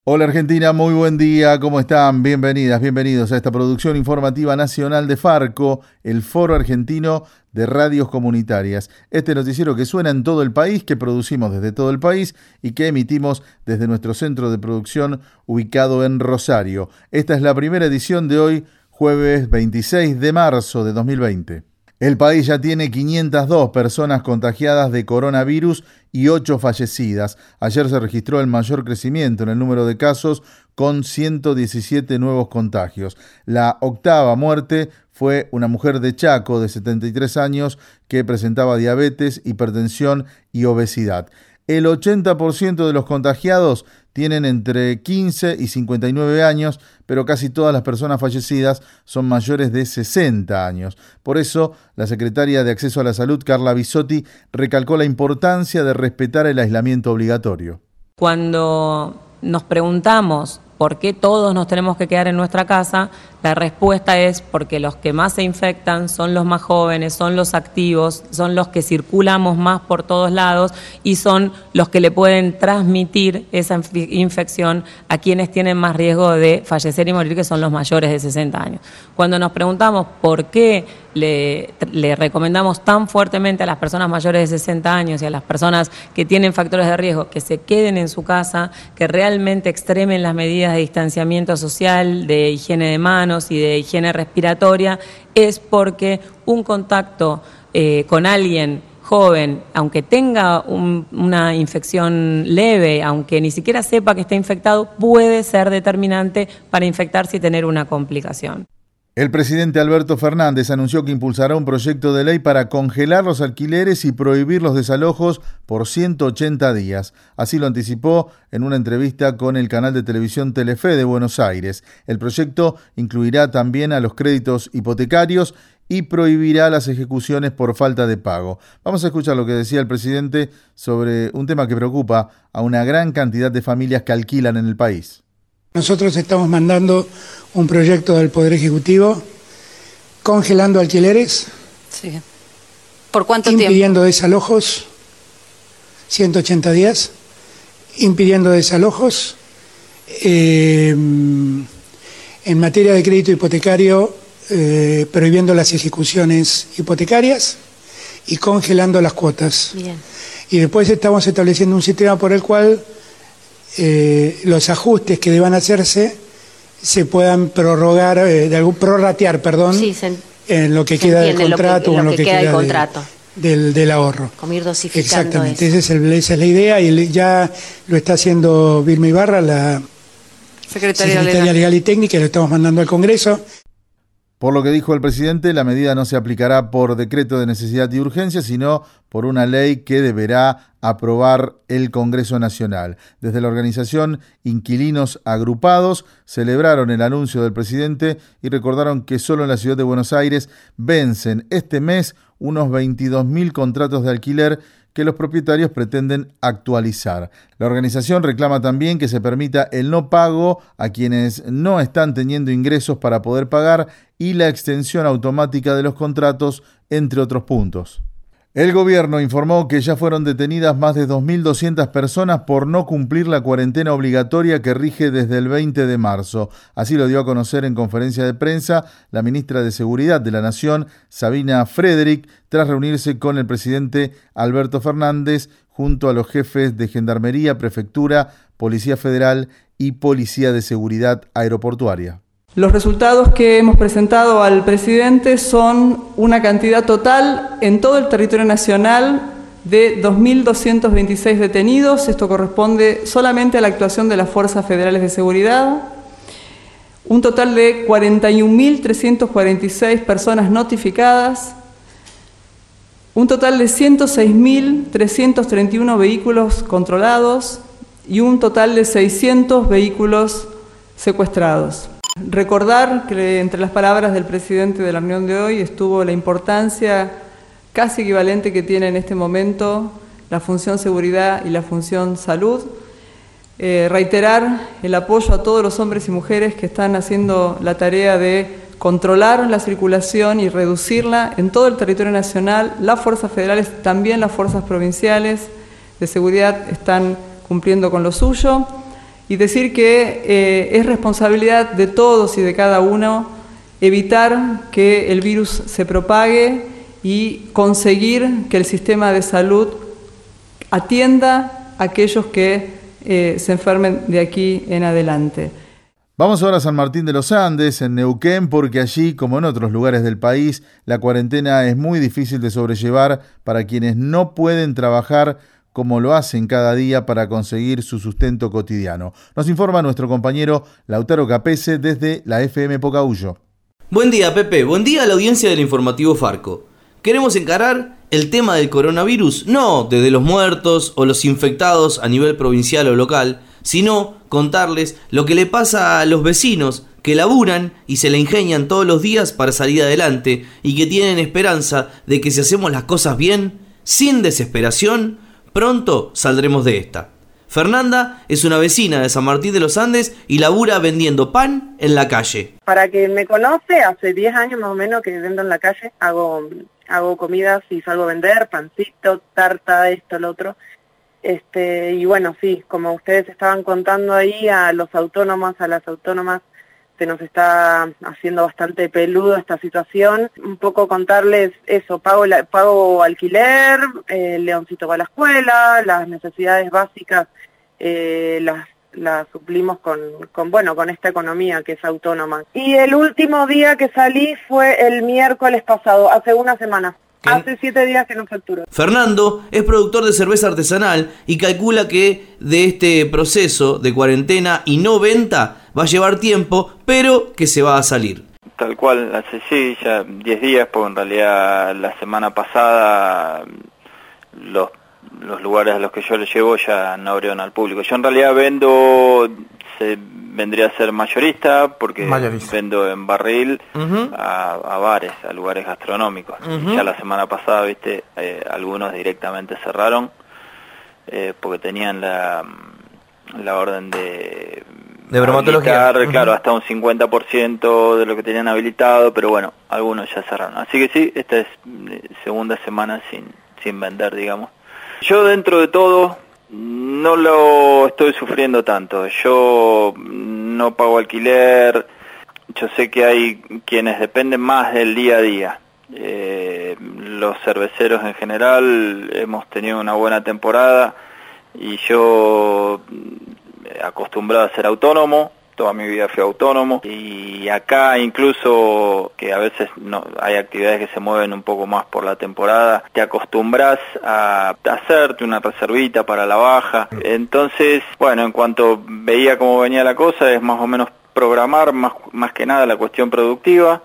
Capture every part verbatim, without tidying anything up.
Hola Argentina, muy buen día, ¿cómo están? Bienvenidas, bienvenidos a esta producción informativa nacional de Farco, el Foro Argentino de Radios Comunitarias. Este noticiero que suena en todo el país, que producimos desde todo el país y que emitimos desde nuestro centro de producción ubicado en Rosario. Esta es la primera edición de hoy, jueves veintiséis de marzo de dos mil veinte. El país ya tiene quinientas dos personas contagiadas de coronavirus y ocho fallecidas. Ayer se registró el mayor crecimiento en el número de casos con ciento diecisiete nuevos contagios. La octava muerte fue una mujer de Chaco de setenta y tres años que presentaba diabetes, hipertensión y obesidad. El ochenta por ciento de los contagiados tienen entre quince y cincuenta y nueve años, pero casi todas las personas fallecidas son mayores de sesenta años. Por eso, la secretaria de Acceso a la Salud, Carla Bisotti, recalcó la importancia de respetar el aislamiento obligatorio. Cuando nos preguntamos por qué todos nos tenemos que quedar en nuestra casa, la respuesta es porque los que más se infectan son los más jóvenes, son los activos, son los que circulamos más por todos lados y son los que le pueden transmitir esa infección a quienes tienen más riesgo de fallecer y morir, que son los mayores de sesenta años. Cuando nos preguntamos por qué le, le recomendamos tan fuertemente a las personas mayores de sesenta años y a las personas que tienen factores de riesgo que se queden en su casa, que realmente extremen las medidas de distanciamiento social, de higiene de manos y de higiene respiratoria, es porque un contacto eh, con alguien joven, aunque tenga un, una infección leve, aunque ni siquiera sepa que está infectado, puede ser determinante para infectarse y tener una complicación. El presidente Alberto Fernández anunció que impulsará un proyecto de ley para congelar los alquileres y prohibir los desalojos por ciento ochenta días. Así lo anticipó en una entrevista con el canal de televisión Telefe de Buenos Aires. El proyecto incluirá también a los créditos hipotecarios y prohibirá las ejecuciones por falta de pago. Vamos a escuchar lo que decía el presidente sobre un tema que preocupa a una gran cantidad de familias que alquilan en el país. Nosotros estamos mandando un proyecto del Poder Ejecutivo congelando alquileres. Sí. ¿Por cuánto impidiendo tiempo? Impidiendo desalojos, ciento ochenta días, impidiendo desalojos. Eh, en materia de crédito hipotecario, eh, prohibiendo las ejecuciones hipotecarias y congelando las cuotas. Bien. Y después estamos estableciendo un sistema por el cual Eh, los ajustes que deban hacerse se puedan prorrogar, eh, de algún prorratear, perdón, sí, se, en lo que queda del contrato o en lo que, que queda, queda del, contrato. De, del, del ahorro. Como ir dosificando. Exactamente, esa es, el, esa es la idea y ya lo está haciendo Vilma Ibarra, la secretaria, secretaria legal. legal y técnica, y lo estamos mandando al Congreso. Por lo que dijo el presidente, la medida no se aplicará por decreto de necesidad y urgencia, sino por una ley que deberá aprobar el Congreso Nacional. Desde la organización Inquilinos Agrupados celebraron el anuncio del presidente y recordaron que solo en la ciudad de Buenos Aires vencen este mes unos veintidós mil contratos de alquiler que los propietarios pretenden actualizar. La organización reclama también que se permita el no pago a quienes no están teniendo ingresos para poder pagar y la extensión automática de los contratos, entre otros puntos. El gobierno informó que ya fueron detenidas más de dos mil doscientas personas por no cumplir la cuarentena obligatoria que rige desde el veinte de marzo. Así lo dio a conocer en conferencia de prensa la ministra de Seguridad de la Nación, Sabina Frederick, tras reunirse con el presidente Alberto Fernández junto a los jefes de Gendarmería, Prefectura, Policía Federal y Policía de Seguridad Aeroportuaria. Los resultados que hemos presentado al presidente son una cantidad total en todo el territorio nacional de dos mil doscientos veintiséis detenidos. Esto corresponde solamente a la actuación de las Fuerzas Federales de Seguridad. Un total de cuarenta y un mil trescientas cuarenta y seis personas notificadas. Un total de ciento seis mil trescientos treinta y uno vehículos controlados y un total de seiscientos vehículos secuestrados. Recordar que entre las palabras del presidente de la reunión de hoy estuvo la importancia casi equivalente que tiene en este momento la función seguridad y la función salud. Eh, reiterar el apoyo a todos los hombres y mujeres que están haciendo la tarea de controlar la circulación y reducirla en todo el territorio nacional. Las fuerzas federales, también las fuerzas provinciales de seguridad están cumpliendo con lo suyo. y decir que eh, es responsabilidad de todos y de cada uno evitar que el virus se propague y conseguir que el sistema de salud atienda a aquellos que eh, se enfermen de aquí en adelante. Vamos ahora a San Martín de los Andes, en Neuquén, porque allí, como en otros lugares del país, la cuarentena es muy difícil de sobrellevar para quienes no pueden trabajar como lo hacen cada día para conseguir su sustento cotidiano. Nos informa nuestro compañero Lautaro Capese desde la F M Pocahuyo. Buen día, Pepe. Buen día a la audiencia del informativo Farco. Queremos encarar el tema del coronavirus, no desde los muertos o los infectados a nivel provincial o local, sino contarles lo que le pasa a los vecinos que laburan y se la ingenian todos los días para salir adelante y que tienen esperanza de que si hacemos las cosas bien, sin desesperación, pronto saldremos de esta. Fernanda es una vecina de San Martín de los Andes y labura vendiendo pan en la calle. Para quien me conoce, hace diez años más o menos que vendo en la calle, hago, hago comidas y salgo a vender, pancito, tarta, esto, lo otro. Este, y bueno, sí, como ustedes estaban contando ahí, a los autónomos, a las autónomas, se nos está haciendo bastante peludo esta situación. Un poco contarles eso, pago, la, pago alquiler, eh, Leoncito va a la escuela, las necesidades básicas eh, las, las suplimos con, con, bueno, con esta economía que es autónoma. Y el último día que salí fue el miércoles pasado, hace una semana. ¿Qué? Hace siete días que no facturo. Fernando es productor de cerveza artesanal y calcula que de este proceso de cuarentena y no venta va a llevar tiempo, pero que se va a salir. Tal cual, hace sí, ya diez días, porque en realidad la semana pasada los, los lugares a los que yo le llevo ya no abrieron al público. Yo en realidad vendo, se, vendría a ser mayorista, porque mayorista. Vendo en barril uh-huh. a, a bares, a lugares gastronómicos. Uh-huh. Ya la semana pasada, viste, eh, algunos directamente cerraron, eh, porque tenían la, la orden de... De bromatología. Habilitar, uh-huh. Claro, hasta un cincuenta por ciento de lo que tenían habilitado, pero bueno, algunos ya cerraron. Así que sí, esta es segunda semana sin, sin vender, digamos. Yo dentro de todo no lo estoy sufriendo tanto. Yo no pago alquiler, yo sé que hay quienes dependen más del día a día. Eh, los cerveceros en general hemos tenido una buena temporada y yo... acostumbrado a ser autónomo, toda mi vida fui autónomo y acá incluso que a veces no hay actividades que se mueven un poco más por la temporada, te acostumbras a hacerte una reservita para la baja. Entonces, bueno, en cuanto veía cómo venía la cosa, es más o menos programar más, más que nada la cuestión productiva.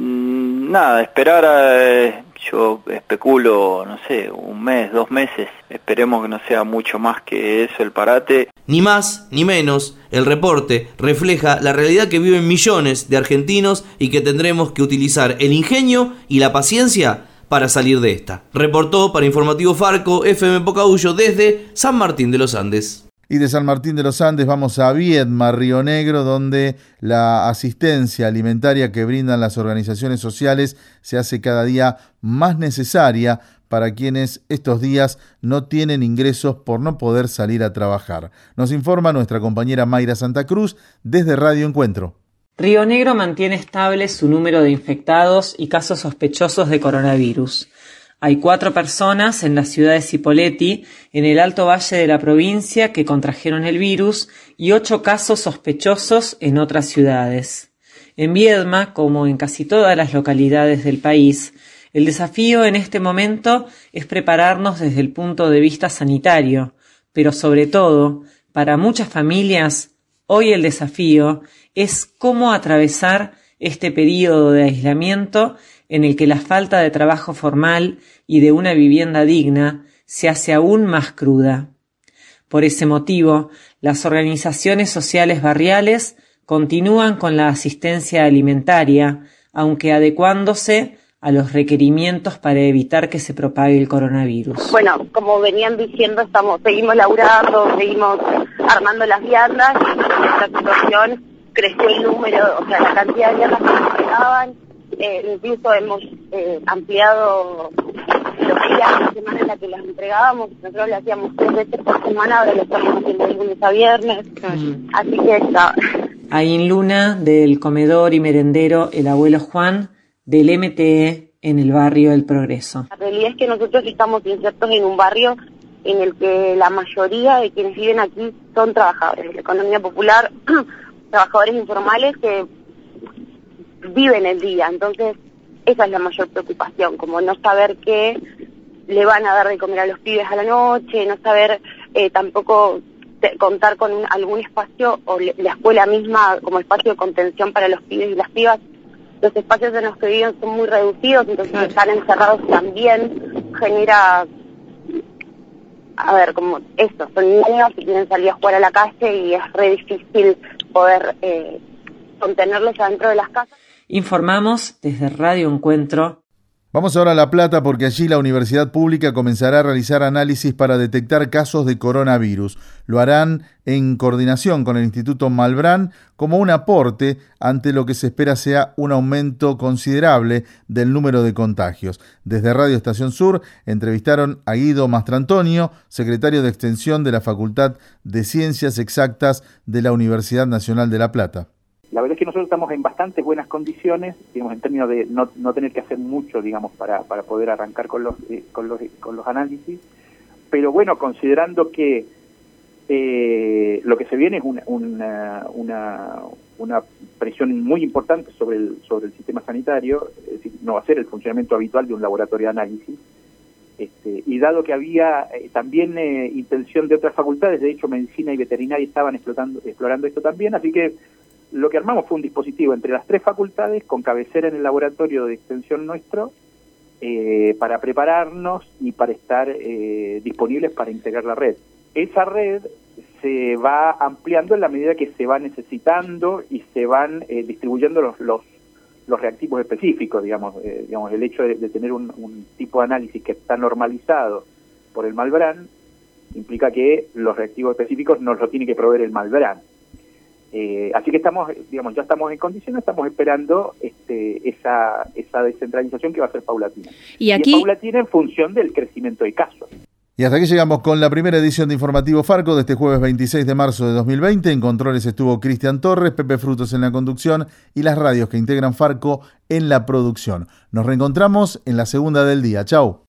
Nada, esperar a... Yo especulo, no sé, un mes, dos meses. Esperemos que no sea mucho más que eso el parate. Ni más ni menos, el reporte refleja la realidad que viven millones de argentinos y que tendremos que utilizar el ingenio y la paciencia para salir de esta. Reportó para Informativo Farco, F M Pocahuyo, desde San Martín de los Andes. Y de San Martín de los Andes vamos a Viedma, Río Negro, donde la asistencia alimentaria que brindan las organizaciones sociales se hace cada día más necesaria para quienes estos días no tienen ingresos por no poder salir a trabajar. Nos informa nuestra compañera Mayra Santa Cruz desde Radio Encuentro. Río Negro mantiene estable su número de infectados y casos sospechosos de coronavirus. Hay cuatro personas en la ciudad de Cipolletti, en el Alto Valle de la provincia, que contrajeron el virus y ocho casos sospechosos en otras ciudades. En Viedma, como en casi todas las localidades del país, el desafío en este momento es prepararnos desde el punto de vista sanitario, pero sobre todo, para muchas familias, hoy el desafío es cómo atravesar este período de aislamiento en el que la falta de trabajo formal y de una vivienda digna se hace aún más cruda. Por ese motivo, las organizaciones sociales barriales continúan con la asistencia alimentaria, aunque adecuándose a los requerimientos para evitar que se propague el coronavirus. Bueno, como venían diciendo, estamos, seguimos laburando, seguimos armando las viandas y en esta situación creció el número, o sea, la cantidad de viandas que nos llegaban. Eh, incluso hemos eh, ampliado los días de la semana en la que las entregábamos, nosotros lo hacíamos tres veces por semana, ahora lo estamos haciendo de lunes a viernes, mm. así que está. Ahí en Luna, del comedor y merendero El Abuelo Juan, del M T E en el barrio El Progreso. La realidad es que nosotros estamos insertos en un barrio en el que la mayoría de quienes viven aquí son trabajadores de la economía popular, trabajadores informales que viven el día, entonces esa es la mayor preocupación, como no saber qué le van a dar de comer a los pibes a la noche, no saber eh, tampoco te, contar con un, algún espacio o le, la escuela misma como espacio de contención para los pibes y las pibas. Los espacios en los que viven son muy reducidos, entonces claro. Estar encerrados también genera, a ver, como esto, son niños que quieren salir a jugar a la calle y es re difícil poder eh, contenerlos adentro de las casas. Informamos desde Radio Encuentro. Vamos ahora a La Plata porque allí la Universidad Pública comenzará a realizar análisis para detectar casos de coronavirus. Lo harán en coordinación con el Instituto Malbrán como un aporte ante lo que se espera sea un aumento considerable del número de contagios. Desde Radio Estación Sur entrevistaron a Guido Mastrantonio, secretario de Extensión de la Facultad de Ciencias Exactas de la Universidad Nacional de La Plata. La verdad es que nosotros estamos en bastante buenas condiciones, digamos, en términos de no, no tener que hacer mucho, digamos, para, para poder arrancar con los, eh, con los con los análisis. Pero bueno, considerando que eh, lo que se viene es una, una, una, una presión muy importante sobre el, sobre el sistema sanitario, es decir, no va a ser el funcionamiento habitual de un laboratorio de análisis. Este, y dado que había eh, también eh, intención de otras facultades, de hecho medicina y veterinaria estaban explotando, explorando esto también, así que lo que armamos fue un dispositivo entre las tres facultades, con cabecera en el laboratorio de extensión nuestro, eh, para prepararnos y para estar eh, disponibles para integrar la red. Esa red se va ampliando en la medida que se va necesitando y se van eh, distribuyendo los, los, los reactivos específicos, digamos, eh, digamos el hecho de, de tener un, un tipo de análisis que está normalizado por el Malbrán, implica que los reactivos específicos nos lo tiene que proveer el Malbrán. Eh, así que estamos, digamos, ya estamos en condiciones, estamos esperando este, esa, esa descentralización que va a ser paulatina. Y aquí... Y es paulatina en función del crecimiento de casos. Y hasta aquí llegamos con la primera edición de Informativo Farco de este jueves veintiséis de marzo de dos mil veinte. En controles estuvo Cristian Torres, Pepe Frutos en la conducción y las radios que integran Farco en la producción. Nos reencontramos en la segunda del día. Chau.